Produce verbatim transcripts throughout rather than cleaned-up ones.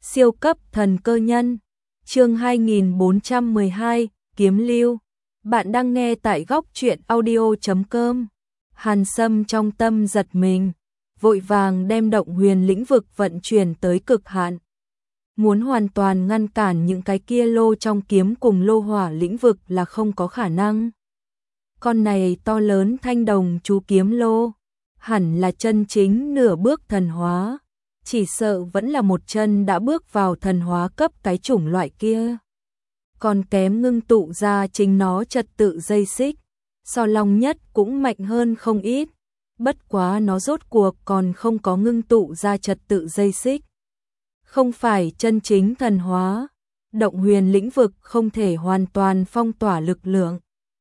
Siêu cấp thần cơ nhân, chương hai nghìn bốn trăm mười hai, Kiếm Lưu. Bạn đang nghe tại góc truyện audio chấm com. Hàn Sâm trong tâm giật mình, vội vàng đem động huyền lĩnh vực vận chuyển tới cực hạn. Muốn hoàn toàn ngăn cản những cái kia lô trong kiếm cùng lô hỏa lĩnh vực là không có khả năng. Con này to lớn thanh đồng chú kiếm lô, hẳn là chân chính nửa bước thần hóa. Chỉ sợ vẫn là một chân đã bước vào thần hóa cấp cái chủng loại kia. Còn kém ngưng tụ ra chính nó trật tự dây xích. So long nhất cũng mạnh hơn không ít. Bất quá nó rốt cuộc còn không có ngưng tụ ra trật tự dây xích. Không phải chân chính thần hóa. Động huyền lĩnh vực không thể hoàn toàn phong tỏa lực lượng.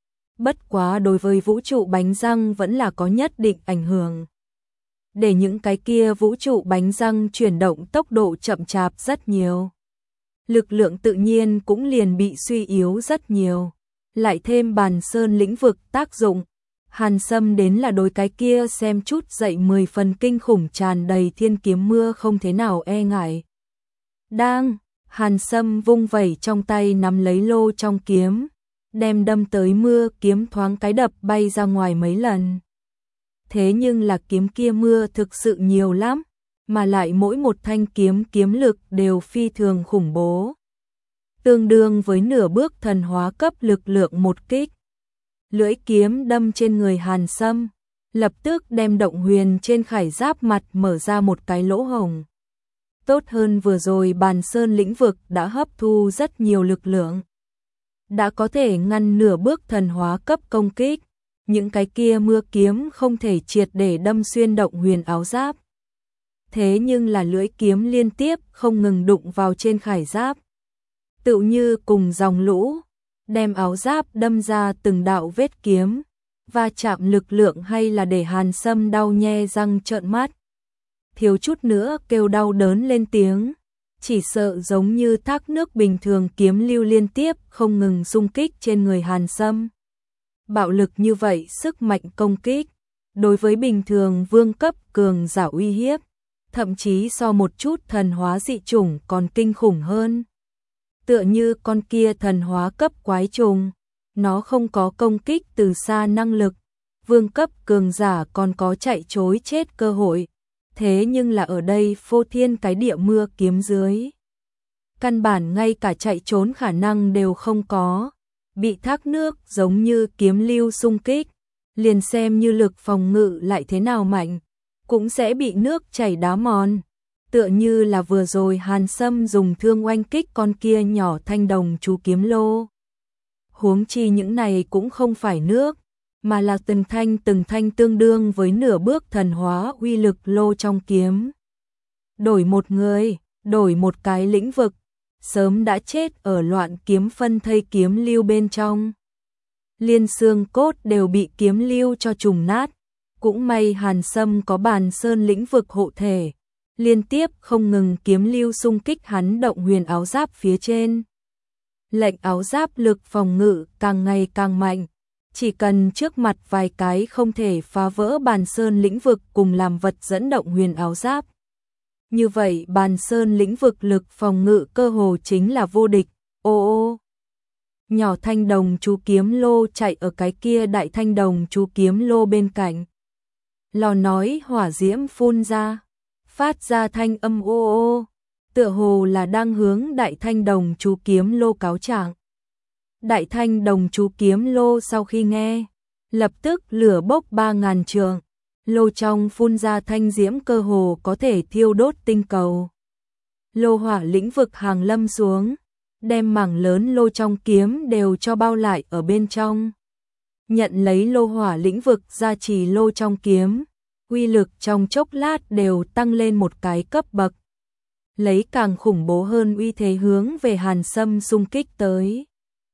Bất quá đối với vũ trụ bánh răng vẫn là có nhất định ảnh hưởng. Để những cái kia vũ trụ bánh răng chuyển động tốc độ chậm chạp rất nhiều. Lực lượng tự nhiên cũng liền bị suy yếu rất nhiều. Lại thêm bàn sơn lĩnh vực tác dụng. Hàn Sâm đến là đối cái kia xem chút dậy mười phần kinh khủng tràn đầy thiên kiếm mưa không thế nào e ngại. Đang, Hàn Sâm vung vẩy trong tay nắm lấy lô trong kiếm. Đem đâm tới mưa kiếm thoáng cái đập bay ra ngoài mấy lần. Thế nhưng là kiếm kia mưa thực sự nhiều lắm, mà lại mỗi một thanh kiếm kiếm lực đều phi thường khủng bố. Tương đương với nửa bước thần hóa cấp lực lượng một kích. Lưỡi kiếm đâm trên người Hàn Sâm, lập tức đem động huyền trên khải giáp mặt mở ra một cái lỗ hổng. Tốt hơn vừa rồi bàn sơn lĩnh vực đã hấp thu rất nhiều lực lượng. Đã có thể ngăn nửa bước thần hóa cấp công kích. Những cái kia mưa kiếm không thể triệt để đâm xuyên động huyền áo giáp. Thế nhưng là lưỡi kiếm liên tiếp không ngừng đụng vào trên khải giáp. Tựu như cùng dòng lũ, đem áo giáp đâm ra từng đạo vết kiếm, và chạm lực lượng hay là để Hàn Sâm đau nhe răng trợn mắt. Thiếu chút nữa kêu đau đớn lên tiếng, chỉ sợ giống như thác nước bình thường kiếm lưu liên tiếp không ngừng xung kích trên người Hàn Sâm. Bạo lực như vậy sức mạnh công kích, đối với bình thường vương cấp cường giả uy hiếp, thậm chí so một chút thần hóa dị chủng còn kinh khủng hơn. Tựa như con kia thần hóa cấp quái trùng, nó không có công kích từ xa năng lực, vương cấp cường giả còn có chạy chối chết cơ hội, thế nhưng là ở đây phô thiên cái địa mưa kiếm dưới. Căn bản ngay cả chạy trốn khả năng đều không có. Bị thác nước giống như kiếm lưu xung kích, liền xem như lực phòng ngự lại thế nào mạnh, cũng sẽ bị nước chảy đá mòn. Tựa như là vừa rồi Hàn Sâm dùng thương oanh kích con kia nhỏ thanh đồng chú kiếm lô. Huống chi những này cũng không phải nước, mà là từng thanh từng thanh tương đương với nửa bước thần hóa uy lực lô trong kiếm. Đổi một người, đổi một cái lĩnh vực, sớm đã chết ở loạn kiếm phân thây kiếm lưu bên trong. Liên xương cốt đều bị kiếm lưu cho trùng nát, cũng may Hàn Sâm có bàn sơn lĩnh vực hộ thể, liên tiếp không ngừng kiếm lưu xung kích hắn động huyền áo giáp phía trên. Lệnh áo giáp lực phòng ngự càng ngày càng mạnh, chỉ cần trước mặt vài cái không thể phá vỡ bàn sơn lĩnh vực cùng làm vật dẫn động huyền áo giáp. Như vậy bàn sơn lĩnh vực lực phòng ngự cơ hồ chính là vô địch. Ô ô. Nhỏ thanh đồng chú kiếm lô chạy ở cái kia đại thanh đồng chú kiếm lô bên cạnh. Lò nói hỏa diễm phun ra, phát ra thanh âm ô ô, tựa hồ là đang hướng đại thanh đồng chú kiếm lô cáo trạng. Đại thanh đồng chú kiếm lô sau khi nghe, lập tức lửa bốc ba ngàn trượng. Lô trong phun ra thanh diễm cơ hồ có thể thiêu đốt tinh cầu. Lô hỏa lĩnh vực hàng lâm xuống, đem mảng lớn lô trong kiếm đều cho bao lại ở bên trong. Nhận lấy lô hỏa lĩnh vực gia trì lô trong kiếm, uy lực trong chốc lát đều tăng lên một cái cấp bậc. Lấy càng khủng bố hơn uy thế hướng về Hàn Sâm xung kích tới.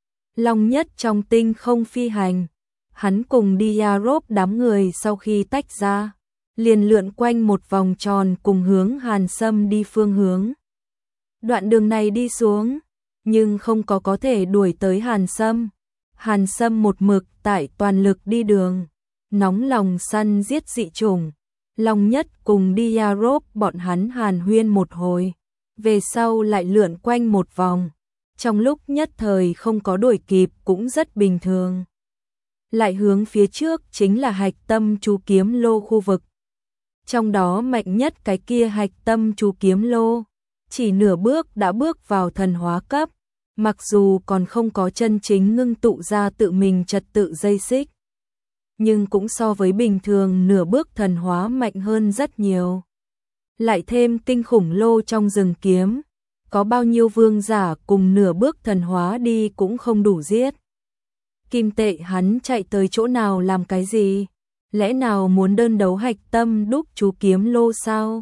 Long nhất trong tinh không phi hành. Hắn cùng Diarop đám người sau khi tách ra, liền lượn quanh một vòng tròn cùng hướng Hàn Sâm đi phương hướng. Đoạn đường này đi xuống, nhưng không có có thể đuổi tới Hàn Sâm. Hàn Sâm một mực tại toàn lực đi đường, nóng lòng săn giết dị chủng. Long nhất cùng Diarop bọn hắn hàn huyên một hồi, về sau lại lượn quanh một vòng, trong lúc nhất thời không có đuổi kịp cũng rất bình thường. Lại hướng phía trước chính là hạch tâm chú kiếm lô khu vực. Trong đó mạnh nhất cái kia hạch tâm chú kiếm lô, chỉ nửa bước đã bước vào thần hóa cấp, mặc dù còn không có chân chính ngưng tụ ra tự mình trật tự dây xích, nhưng cũng so với bình thường nửa bước thần hóa mạnh hơn rất nhiều. Lại thêm kinh khủng lô trong rừng kiếm, có bao nhiêu vương giả cùng nửa bước thần hóa đi cũng không đủ giết. Kim Tệ hắn chạy tới chỗ nào làm cái gì? Lẽ nào muốn đơn đấu hạch tâm đúc chú kiếm lô sao?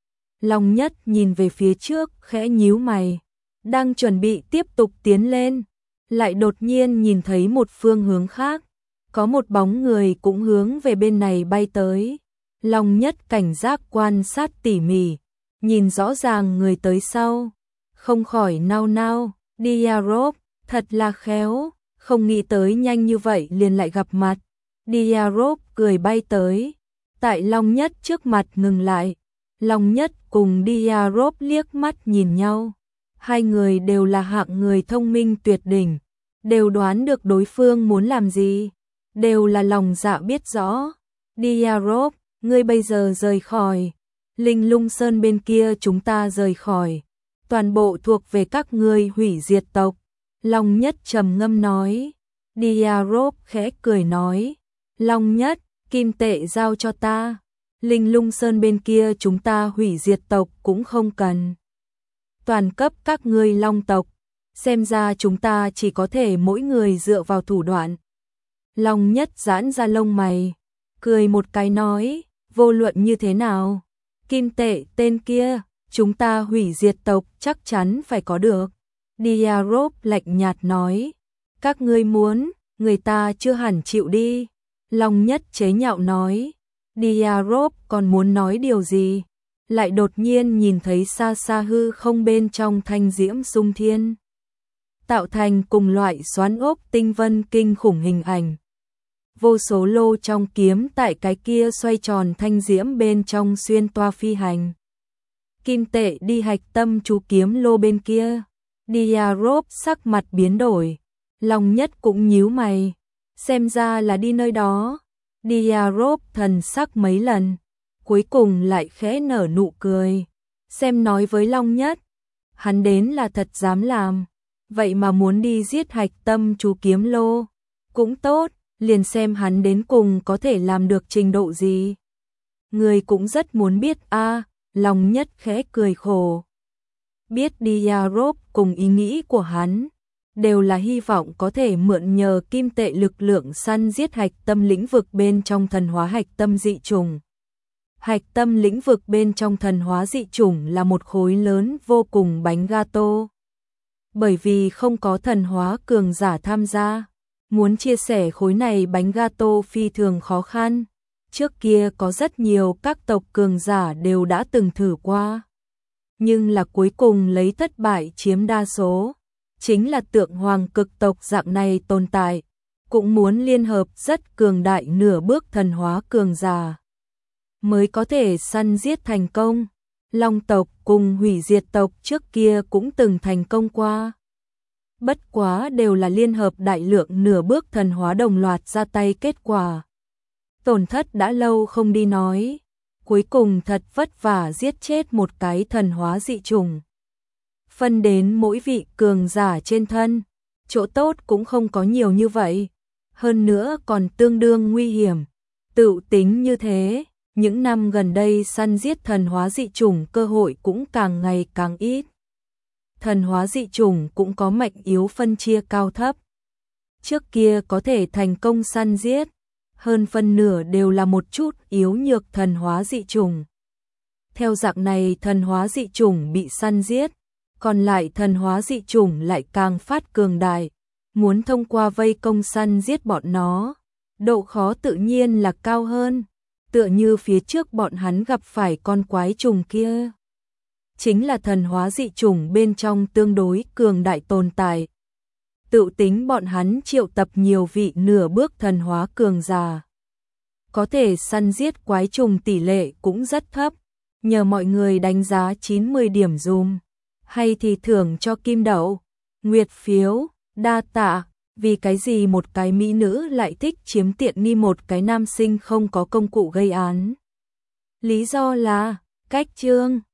Long Nhất nhìn về phía trước khẽ nhíu mày, đang chuẩn bị tiếp tục tiến lên, lại đột nhiên nhìn thấy một phương hướng khác, có một bóng người cũng hướng về bên này bay tới. Long Nhất cảnh giác quan sát tỉ mỉ, nhìn rõ ràng người tới sau, không khỏi nao nao, Diarop, thật là khéo, không nghĩ tới nhanh như vậy liền lại gặp mặt. Diarop cười bay tới, tại Long Nhất trước mặt ngừng lại. Long Nhất cùng Diarop liếc mắt nhìn nhau, hai người đều là hạng người thông minh tuyệt đỉnh, đều đoán được đối phương muốn làm gì, đều là lòng dạ biết rõ. Diarop, ngươi bây giờ rời khỏi Linh Lung Sơn bên kia, chúng ta rời khỏi, toàn bộ thuộc về các ngươi hủy diệt tộc. Long Nhất trầm ngâm nói. Diarop khẽ cười nói, Long Nhất, Kim Tệ giao cho ta, Linh Lung Sơn bên kia chúng ta hủy diệt tộc cũng không cần, toàn cấp các ngươi Long tộc, xem ra chúng ta chỉ có thể mỗi người dựa vào thủ đoạn. Long Nhất giãn ra lông mày, cười một cái nói, vô luận như thế nào, Kim Tệ tên kia, chúng ta hủy diệt tộc chắc chắn phải có được. Diarop lạnh nhạt nói, các ngươi muốn, người ta chưa hẳn chịu đi. Long Nhất chế nhạo nói. Diarop còn muốn nói điều gì, lại đột nhiên nhìn thấy xa xa hư không bên trong thanh diễm sung thiên, tạo thành cùng loại xoắn ốc tinh vân kinh khủng hình ảnh. Vô số lô trong kiếm tại cái kia xoay tròn thanh diễm bên trong xuyên toa phi hành. Kim Tệ đi hạch tâm chú kiếm lô bên kia. Diarop sắc mặt biến đổi, Long Nhất cũng nhíu mày, xem ra là đi nơi đó. Diarop thần sắc mấy lần, cuối cùng lại khẽ nở nụ cười, xem nói với Long Nhất, hắn đến là thật dám làm, vậy mà muốn đi giết hạch tâm chú kiếm lô, cũng tốt, liền xem hắn đến cùng có thể làm được trình độ gì. Người cũng rất muốn biết a. À, Long Nhất khẽ cười khổ. Biết Diarop cùng ý nghĩ của hắn, đều là hy vọng có thể mượn nhờ Kim Tệ lực lượng săn giết hạch tâm lĩnh vực bên trong thần hóa hạch tâm dị chủng. Hạch tâm lĩnh vực bên trong thần hóa dị chủng là một khối lớn vô cùng bánh gato. Bởi vì không có thần hóa cường giả tham gia, muốn chia sẻ khối này bánh gato phi thường khó khăn. Trước kia có rất nhiều các tộc cường giả đều đã từng thử qua, nhưng là cuối cùng lấy thất bại chiếm đa số. Chính là Tượng Hoàng cực tộc dạng này tồn tại, cũng muốn liên hợp rất cường đại nửa bước thần hóa cường giả, mới có thể săn giết thành công. Long tộc cùng hủy diệt tộc trước kia cũng từng thành công qua. Bất quá đều là liên hợp đại lượng nửa bước thần hóa đồng loạt ra tay kết quả. Tổn thất đã lâu không đi nói, cuối cùng thật vất vả giết chết một cái thần hóa dị chủng. Phân đến mỗi vị cường giả trên thân, chỗ tốt cũng không có nhiều như vậy, hơn nữa còn tương đương nguy hiểm. Tự tính như thế, những năm gần đây săn giết thần hóa dị chủng cơ hội cũng càng ngày càng ít. Thần hóa dị chủng cũng có mạnh yếu phân chia cao thấp. Trước kia có thể thành công săn giết, hơn phân nửa đều là một chút yếu nhược thần hóa dị chủng. Theo dạng này thần hóa dị chủng bị săn giết, còn lại thần hóa dị chủng lại càng phát cường đại, muốn thông qua vây công săn giết bọn nó, độ khó tự nhiên là cao hơn, tựa như phía trước bọn hắn gặp phải con quái trùng kia. Chính là thần hóa dị chủng bên trong tương đối cường đại tồn tại. Tự tính bọn hắn triệu tập nhiều vị nửa bước thần hóa cường giả, có thể săn giết quái trùng tỷ lệ cũng rất thấp, nhờ mọi người đánh giá chín mươi điểm dùm. hay thì thưởng cho kim đậu, nguyệt phiếu, đa tạ, vì cái gì một cái mỹ nữ lại thích chiếm tiện nghi một cái nam sinh không có công cụ gây án. Lý do là, cách chương.